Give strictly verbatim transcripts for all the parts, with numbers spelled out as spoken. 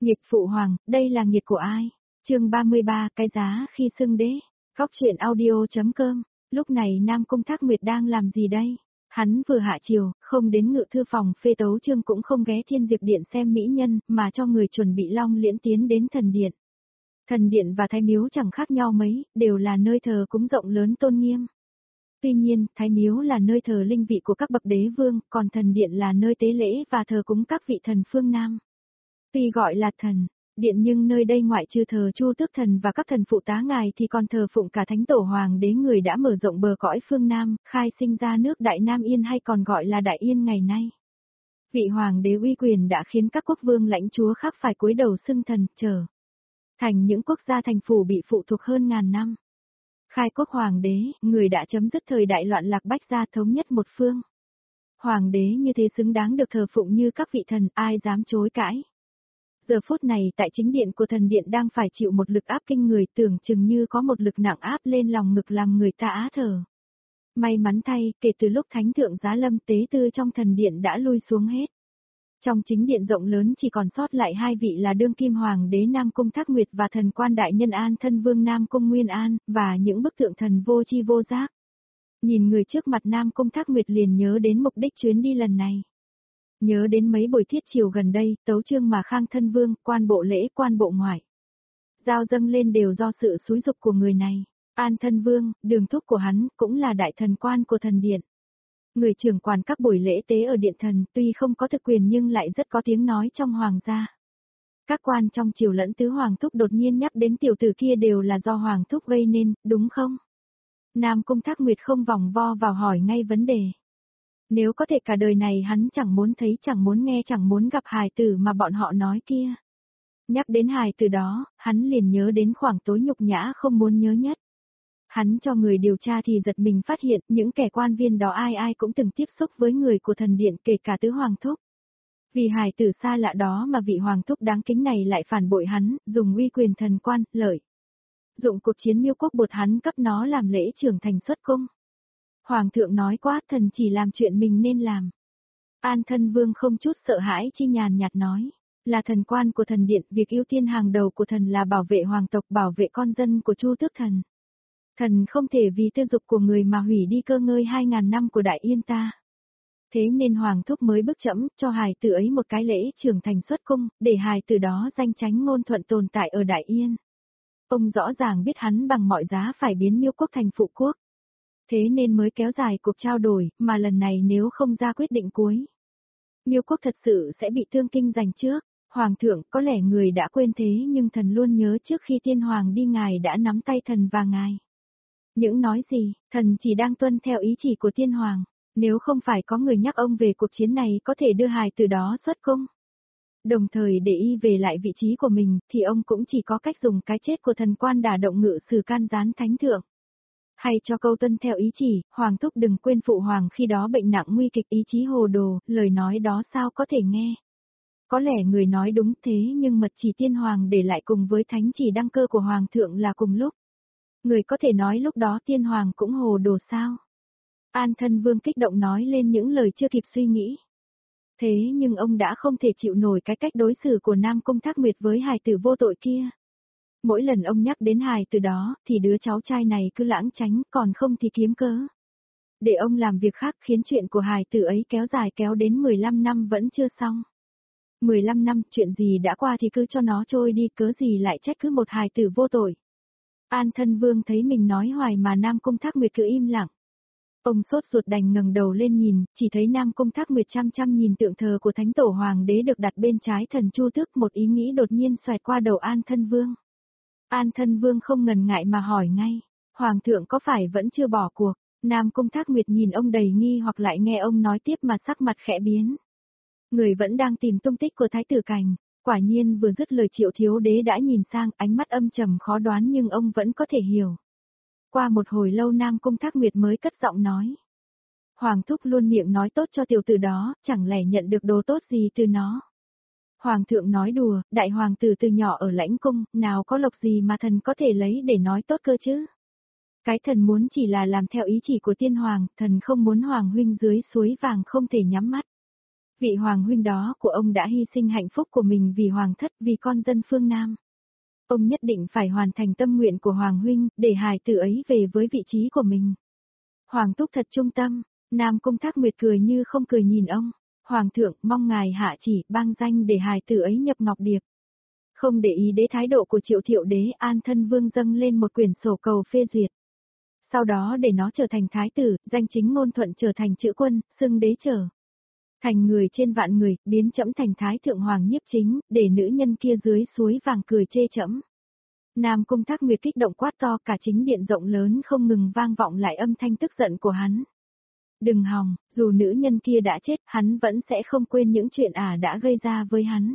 Nghịch phụ hoàng, đây là nghiệt của ai? Chương ba mươi ba, cái giá khi xưng đế. Góc truyện audio chấm com. Lúc này Nam Cung Thác Nguyệt đang làm gì đây? Hắn vừa hạ chiều, không đến ngự thư phòng phê tấu chương cũng không ghé Thiên Diệp Điện xem mỹ nhân, mà cho người chuẩn bị long liễn tiến đến thần điện. Thần điện và thái miếu chẳng khác nhau mấy, đều là nơi thờ cúng rộng lớn tôn nghiêm. Tuy nhiên, thái miếu là nơi thờ linh vị của các bậc đế vương, còn thần điện là nơi tế lễ và thờ cúng các vị thần phương Nam. Tuy gọi là thần điện nhưng nơi đây ngoại trừ thờ Chu Tước Thần và các thần phụ tá ngài thì còn thờ phụng cả Thánh Tổ Hoàng đế người đã mở rộng bờ cõi phương Nam, khai sinh ra nước Đại Nam Yên hay còn gọi là Đại Yên ngày nay. Vị hoàng đế uy quyền đã khiến các quốc vương lãnh chúa khác phải cúi đầu xưng thần, trở thành những quốc gia thành phủ bị phụ thuộc hơn ngàn năm. Khai quốc hoàng đế, người đã chấm dứt thời đại loạn lạc bách gia thống nhất một phương. Hoàng đế như thế xứng đáng được thờ phụng như các vị thần, ai dám chối cãi. Giờ phút này tại chính điện của thần điện đang phải chịu một lực áp kinh người, tưởng chừng như có một lực nặng áp lên lòng ngực làm người ta á thở. May mắn thay, kể từ lúc Thánh Thượng Giá Lâm tế tư trong thần điện đã lui xuống hết. Trong chính điện rộng lớn chỉ còn sót lại hai vị là đương kim hoàng đế Nam Cung Thác Nguyệt và thần quan đại nhân An Thân Vương Nam Cung Nguyên An, và những bức tượng thần vô chi vô giác. Nhìn người trước mặt Nam Cung Thác Nguyệt liền nhớ đến mục đích chuyến đi lần này. Nhớ đến mấy buổi thiết chiều gần đây, tấu chương mà Khang Thân Vương, quan bộ lễ, quan bộ ngoại giao dâng lên đều do sự xúi dục của người này. An Thân Vương, đường thúc của hắn, cũng là đại thần quan của thần điện. Người trưởng quản các buổi lễ tế ở điện thần, tuy không có thực quyền nhưng lại rất có tiếng nói trong hoàng gia. Các quan trong triều lẫn tứ hoàng thúc đột nhiên nhắc đến tiểu tử kia đều là do hoàng thúc gây nên, đúng không? Nam Cung Thác Nguyệt không vòng vo vào hỏi ngay vấn đề. Nếu có thể cả đời này hắn chẳng muốn thấy, chẳng muốn nghe, chẳng muốn gặp hài tử mà bọn họ nói kia. Nhắc đến hài tử đó, hắn liền nhớ đến khoảng tối nhục nhã không muốn nhớ nhất. Hắn cho người điều tra thì giật mình phát hiện những kẻ quan viên đó ai ai cũng từng tiếp xúc với người của thần điện, kể cả tứ hoàng thúc. Vì hài tử xa lạ đó mà vị hoàng thúc đáng kính này lại phản bội hắn, dùng uy quyền thần quan, lợi dụng cuộc chiến Miêu Quốc buộc hắn cấp nó làm lễ trưởng thành xuất cung. Hoàng thượng nói quá, thần chỉ làm chuyện mình nên làm. An Thân Vương không chút sợ hãi chi nhàn nhạt nói, là thần quan của thần điện, việc ưu tiên hàng đầu của thần là bảo vệ hoàng tộc, bảo vệ con dân của Chu Tước Thần. Thần không thể vì tư dục của người mà hủy đi cơ ngơi hai ngàn năm của Đại Yên ta. Thế nên hoàng thúc mới bức trẫm cho hài tử ấy một cái lễ trưởng thành xuất cung, để hài tử đó danh chánh ngôn thuận tồn tại ở Đại Yên. Ông rõ ràng biết hắn bằng mọi giá phải biến Miêu Quốc thành phụ quốc. Thế nên mới kéo dài cuộc trao đổi, mà lần này nếu không ra quyết định cuối, Miêu Quốc thật sự sẽ bị thương kinh giành trước. Hoàng thượng, có lẽ người đã quên thế nhưng thần luôn nhớ trước khi tiên hoàng đi ngài đã nắm tay thần và ngài. Những nói gì, thần chỉ đang tuân theo ý chỉ của tiên hoàng, nếu không phải có người nhắc ông về cuộc chiến này có thể đưa hài từ đó xuất cung. Đồng thời để y về lại vị trí của mình, thì ông cũng chỉ có cách dùng cái chết của thần quan đả động ngự sử can gián thánh thượng. Hay cho câu tuân theo ý chỉ, hoàng thúc đừng quên phụ hoàng khi đó bệnh nặng nguy kịch, ý chí hồ đồ, lời nói đó sao có thể nghe. Có lẽ người nói đúng thế nhưng mật chỉ tiên hoàng để lại cùng với thánh chỉ đăng cơ của hoàng thượng là cùng lúc. Người có thể nói lúc đó tiên hoàng cũng hồ đồ sao? An Thân Vương kích động nói lên những lời chưa kịp suy nghĩ. Thế nhưng ông đã không thể chịu nổi cái cách đối xử của Nam Cung Thác Nguyệt với hài tử vô tội kia. Mỗi lần ông nhắc đến hài tử đó, thì đứa cháu trai này cứ lãng tránh, còn không thì kiếm cớ để ông làm việc khác, khiến chuyện của hài tử ấy kéo dài kéo đến mười lăm năm vẫn chưa xong. mười lăm năm, chuyện gì đã qua thì cứ cho nó trôi đi, cớ gì lại trách cứ một hài tử vô tội. An Thân Vương thấy mình nói hoài mà Nam Cung Thác Nguyệt cứ im lặng. Ông sốt ruột đành ngẩng đầu lên nhìn, chỉ thấy Nam Cung Thác Nguyệt chăm chăm nhìn tượng thờ của Thánh Tổ Hoàng đế được đặt bên trái thần Chu Tước, một ý nghĩ đột nhiên xoẹt qua đầu An Thân Vương. An Thân Vương không ngần ngại mà hỏi ngay, Hoàng thượng có phải vẫn chưa bỏ cuộc? Nam Cung Thác Nguyệt nhìn ông đầy nghi hoặc lại nghe ông nói tiếp mà sắc mặt khẽ biến. Người vẫn đang tìm tung tích của Thái tử Cảnh, quả nhiên vừa dứt lời Triệu Thiếu Đế đã nhìn sang, ánh mắt âm trầm khó đoán nhưng ông vẫn có thể hiểu. Qua một hồi lâu Nam Cung Thác Nguyệt mới cất giọng nói. Hoàng thúc luôn miệng nói tốt cho tiểu tử đó, chẳng lẽ nhận được đồ tốt gì từ nó. Hoàng thượng nói đùa, đại hoàng tử từ nhỏ ở lãnh cung, nào có lộc gì mà thần có thể lấy để nói tốt cơ chứ. Cái thần muốn chỉ là làm theo ý chỉ của tiên hoàng, thần không muốn hoàng huynh dưới suối vàng không thể nhắm mắt. Vị hoàng huynh đó của ông đã hy sinh hạnh phúc của mình vì hoàng thất, vì con dân phương Nam. Ông nhất định phải hoàn thành tâm nguyện của hoàng huynh, để hài tử ấy về với vị trí của mình. Hoàng thúc thật trung tâm, Nam Cung Thác Nguyệt cười như không cười nhìn ông. Hoàng thượng mong ngài hạ chỉ bang danh để hài tử ấy nhập Ngọc Điệp. Không để ý đến thái độ của Triệu Thiệu Đế, An Thân Vương dâng lên một quyển sổ cầu phê duyệt. Sau đó để nó trở thành thái tử, danh chính ngôn thuận trở thành chữ quân, xưng đế trở. Thành người trên vạn người, biến trẫm thành thái thượng hoàng nhiếp chính, để nữ nhân kia dưới suối vàng cười chê trẫm. Nam Cung Thác Nguyệt kích động quát to, cả chính điện rộng lớn không ngừng vang vọng lại âm thanh tức giận của hắn. Đừng hòng, dù nữ nhân kia đã chết, hắn vẫn sẽ không quên những chuyện ả đã gây ra với hắn.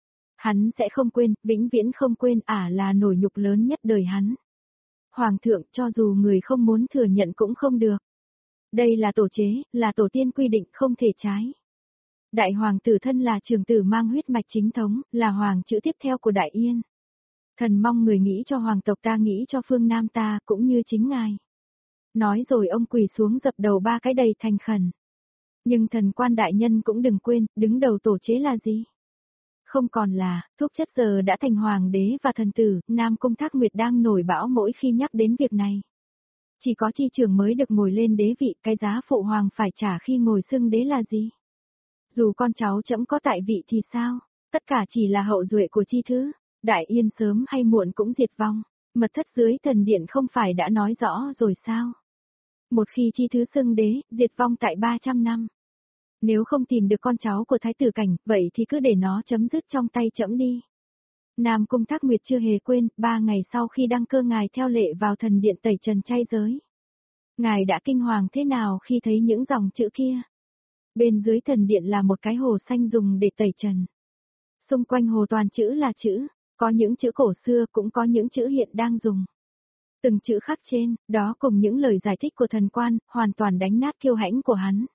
Hắn sẽ không quên, vĩnh viễn không quên, ả là nổi nhục lớn nhất đời hắn. Hoàng thượng, cho dù người không muốn thừa nhận cũng không được. Đây là tổ chế, là tổ tiên quy định không thể trái. Đại hoàng tử thân là trường tử mang huyết mạch chính thống, là hoàng chữ tiếp theo của Đại Yên. Thần mong người nghĩ cho hoàng tộc ta, nghĩ cho phương Nam ta, cũng như chính ngài. Nói rồi ông quỳ xuống dập đầu ba cái đầy thành khẩn. Nhưng thần quan đại nhân cũng đừng quên, đứng đầu tổ chế là gì? Không còn là, thuốc chất giờ đã thành hoàng đế và thần tử, Nam Cung Thác Nguyệt đang nổi bão mỗi khi nhắc đến việc này. Chỉ có chi trưởng mới được ngồi lên đế vị, cái giá phụ hoàng phải trả khi ngồi xưng đế là gì? Dù con cháu trẫm có tại vị thì sao? Tất cả chỉ là hậu duệ của chi thứ. Đại Yên sớm hay muộn cũng diệt vong. Mật thất dưới thần điện không phải đã nói rõ rồi sao? Một khi chi thứ xưng đế, diệt vong tại ba trăm năm. Nếu không tìm được con cháu của thái tử Cảnh, vậy thì cứ để nó chấm dứt trong tay trẫm đi. Nam Cung Thác Nguyệt chưa hề quên, ba ngày sau khi đăng cơ ngài theo lệ vào thần điện tẩy trần chay giới. Ngài đã kinh hoàng thế nào khi thấy những dòng chữ kia? Bên dưới thần điện là một cái hồ xanh dùng để tẩy trần. Xung quanh hồ toàn chữ là chữ, có những chữ cổ xưa cũng có những chữ hiện đang dùng. Từng chữ khắc trên, đó cùng những lời giải thích của thần quan, hoàn toàn đánh nát kiêu hãnh của hắn.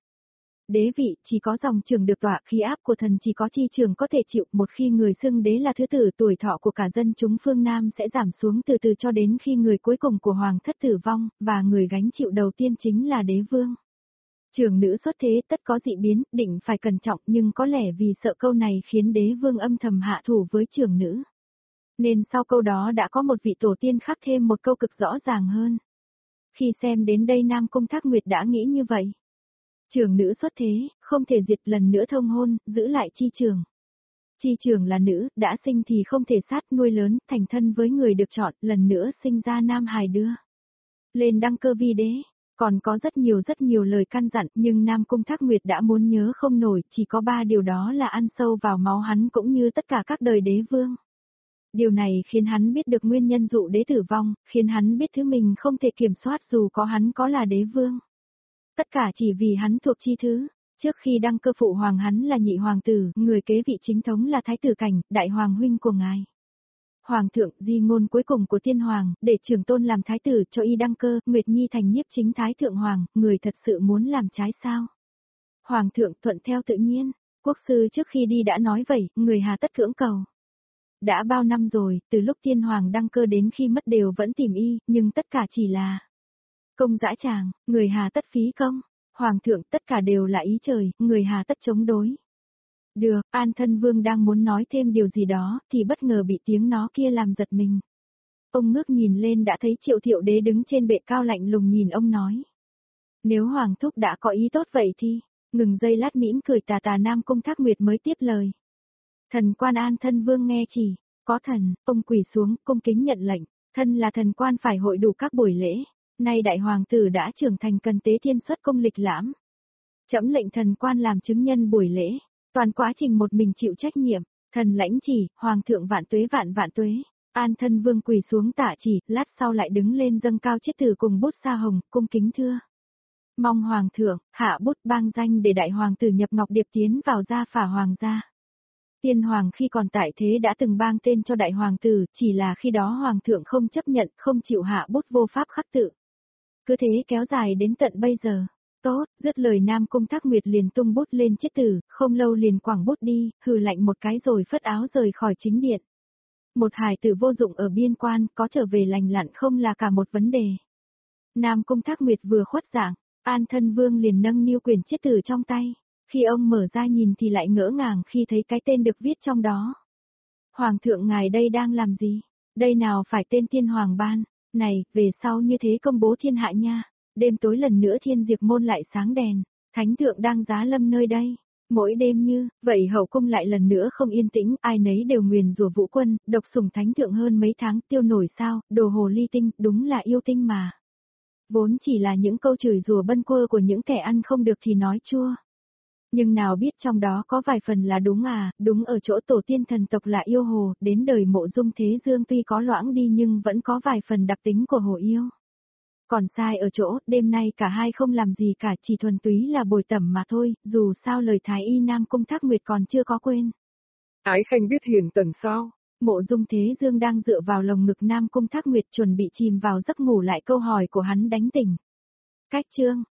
Đế vị chỉ có dòng trưởng được tỏa, khí áp của thần chỉ có chi trưởng có thể chịu, một khi người xưng đế là thứ tử, tuổi thọ của cả dân chúng phương Nam sẽ giảm xuống từ từ cho đến khi người cuối cùng của hoàng thất tử vong, và người gánh chịu đầu tiên chính là đế vương. Trưởng nữ xuất thế tất có dị biến, định phải cẩn trọng, nhưng có lẽ vì sợ câu này khiến đế vương âm thầm hạ thủ với trưởng nữ. Nên sau câu đó đã có một vị tổ tiên khắc thêm một câu cực rõ ràng hơn. Khi xem đến đây Nam Cung Thác Nguyệt đã nghĩ như vậy. Trưởng nữ xuất thế, không thể diệt, lần nữa thông hôn, giữ lại chi trưởng. Chi trưởng là nữ, đã sinh thì không thể sát, nuôi lớn, thành thân với người được chọn, lần nữa sinh ra nam hài đưa. Lên đăng cơ vi đế, còn có rất nhiều rất nhiều lời căn dặn, nhưng Nam Cung Thác Nguyệt đã muốn nhớ không nổi, chỉ có ba điều đó là ăn sâu vào máu hắn cũng như tất cả các đời đế vương. Điều này khiến hắn biết được nguyên nhân dụ đế tử vong, khiến hắn biết thứ mình không thể kiểm soát dù có hắn có là đế vương. Tất cả chỉ vì hắn thuộc chi thứ. Trước khi đăng cơ phụ hoàng hắn là nhị hoàng tử, người kế vị chính thống là thái tử Cảnh, đại hoàng huynh của ngài. Hoàng thượng, di ngôn cuối cùng của tiên hoàng, để trường tôn làm thái tử cho y đăng cơ, Nguyệt Nhi thành nhiếp chính thái thượng hoàng, người thật sự muốn làm trái sao? Hoàng thượng thuận theo tự nhiên, quốc sư trước khi đi đã nói vậy, người hà tất cưỡng cầu. Đã bao năm rồi, từ lúc tiên hoàng đăng cơ đến khi mất đều vẫn tìm y, nhưng tất cả chỉ là công dã tràng, người hà tất phí công. Hoàng thượng, tất cả đều là ý trời, người hà tất chống đối. Được, An Thân Vương đang muốn nói thêm điều gì đó, thì bất ngờ bị tiếng nó kia làm giật mình. Ông ngước nhìn lên đã thấy Triệu Thiệu Đế đứng trên bệ cao lạnh lùng nhìn ông nói. Nếu Hoàng thúc đã có ý tốt vậy thì, ngừng giây lát mỉm cười tà tà Nam Cung Thác Nguyệt mới tiếp lời. Thần quan An Thân Vương nghe chỉ, có thần, ông quỳ xuống, cung kính nhận lệnh, thân là thần quan phải hội đủ các buổi lễ. Nay đại hoàng tử đã trưởng thành cần tế thiên xuất công lịch lãm. Trẫm lệnh thần quan làm chứng nhân buổi lễ, toàn quá trình một mình chịu trách nhiệm, thần lãnh chỉ, hoàng thượng vạn tuế vạn vạn tuế. An Thân Vương quỳ xuống tạ chỉ, lát sau lại đứng lên dâng cao chiết tử cùng bút sa hồng, cung kính thưa. Mong hoàng thượng, hạ bút bang danh để đại hoàng tử nhập Ngọc Điệp tiến vào gia phả hoàng gia. Tiên hoàng khi còn tại thế đã từng bang tên cho đại hoàng tử, chỉ là khi đó hoàng thượng không chấp nhận, không chịu hạ bút vô pháp khắc tự. Cứ thế kéo dài đến tận bây giờ. Tốt, dứt lời Nam Cung Thác Nguyệt liền tung bút lên chiết tử, không lâu liền quẳng bút đi, hừ lạnh một cái rồi phất áo rời khỏi chính điện. Một hài tử vô dụng ở biên quan, có trở về lành lặn không là cả một vấn đề. Nam Cung Thác Nguyệt vừa khuất dạng, An Thân Vương liền nâng niu quyền chiết tử trong tay. Khi ông mở ra nhìn thì lại ngỡ ngàng khi thấy cái tên được viết trong đó. Hoàng thượng ngài đây đang làm gì? Đây nào phải tên thiên hoàng ban, này, về sau như thế công bố thiên hạ nha. Đêm tối lần nữa thiên diệp môn lại sáng đèn, thánh thượng đang giá lâm nơi đây. Mỗi đêm như, vậy hậu cung lại lần nữa không yên tĩnh, ai nấy đều nguyền rủa Vũ Quân, độc sủng thánh thượng hơn mấy tháng, tiêu nổi sao, đồ hồ ly tinh, đúng là yêu tinh mà. Vốn chỉ là những câu chửi rủa bâng quơ của những kẻ ăn không được thì nói chua. Nhưng nào biết trong đó có vài phần là đúng à, đúng ở chỗ tổ tiên thần tộc là yêu hồ, đến đời Mộ Dung Thế Dương tuy có loãng đi nhưng vẫn có vài phần đặc tính của hồ yêu. Còn sai ở chỗ, đêm nay cả hai không làm gì cả, chỉ thuần túy là bồi tẩm mà thôi, dù sao lời Thái Y Nam Cung Thác Nguyệt còn chưa có quên. Ái Khanh biết hiền tần sao? Mộ Dung Thế Dương đang dựa vào lồng ngực Nam Cung Thác Nguyệt chuẩn bị chìm vào giấc ngủ lại câu hỏi của hắn đánh tỉnh. Cách chương